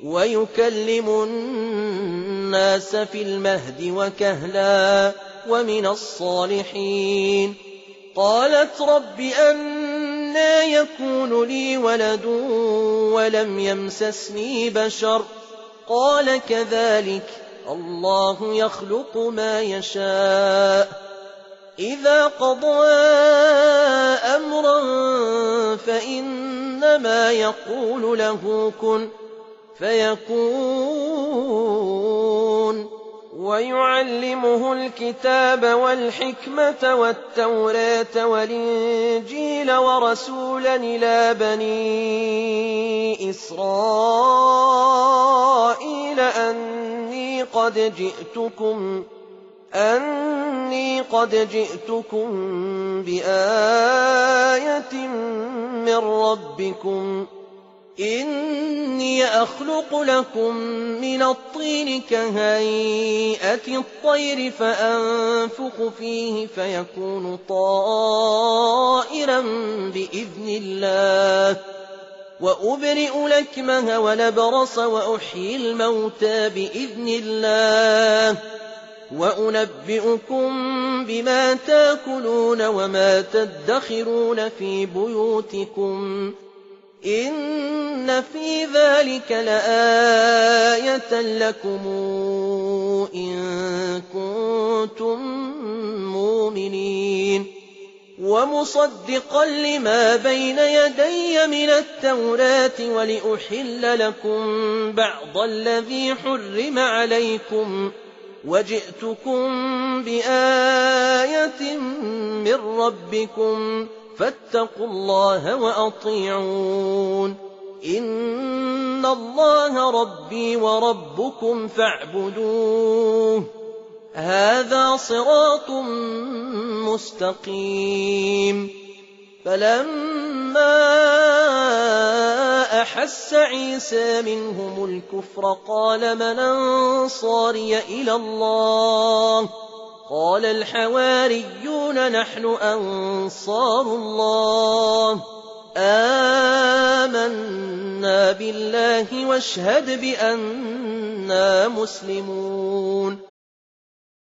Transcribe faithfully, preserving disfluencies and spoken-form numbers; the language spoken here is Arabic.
ويكلم الناس في المهد وكهلا ومن الصالحين. قالت رب أنى يكون لي ولد ولم يمسسني بشر قال كذلك الله يخلق ما يشاء إذا قضى أمرا فإنما يقول له كن فيكون. ويعلمه الكتاب والحكمة والتوراة والإنجيل ورسولا إلى بني إسرائيل أني قد جئتكم أني قد جئتكم بآية من ربكم إني أخلق لكم من الطين كهيئة الطير فأنفخ فيه فيكون طائرا بإذن الله وأبرئ الأكمه والأبرص وأحيي الموتى بإذن الله وأنبئكم بما تاكلون وما تدخرون في بيوتكم إن في ذلك لآية لكم إن كنتم مؤمنين. ومصدقا لما بين يدي من التوراة ولأحل لكم بعض الذي حرم عليكم وجئتكم بآية من ربكم فاتقوا الله وأطيعون إن الله ربي وربكم فاعبدوه هذا صراط مستقيم. فلما أحس عيسى منهم الكفر قال من أنصاري إلى الله قال الحواريون نحن أنصار الله آمنا بالله واشهد بأننا مسلمون.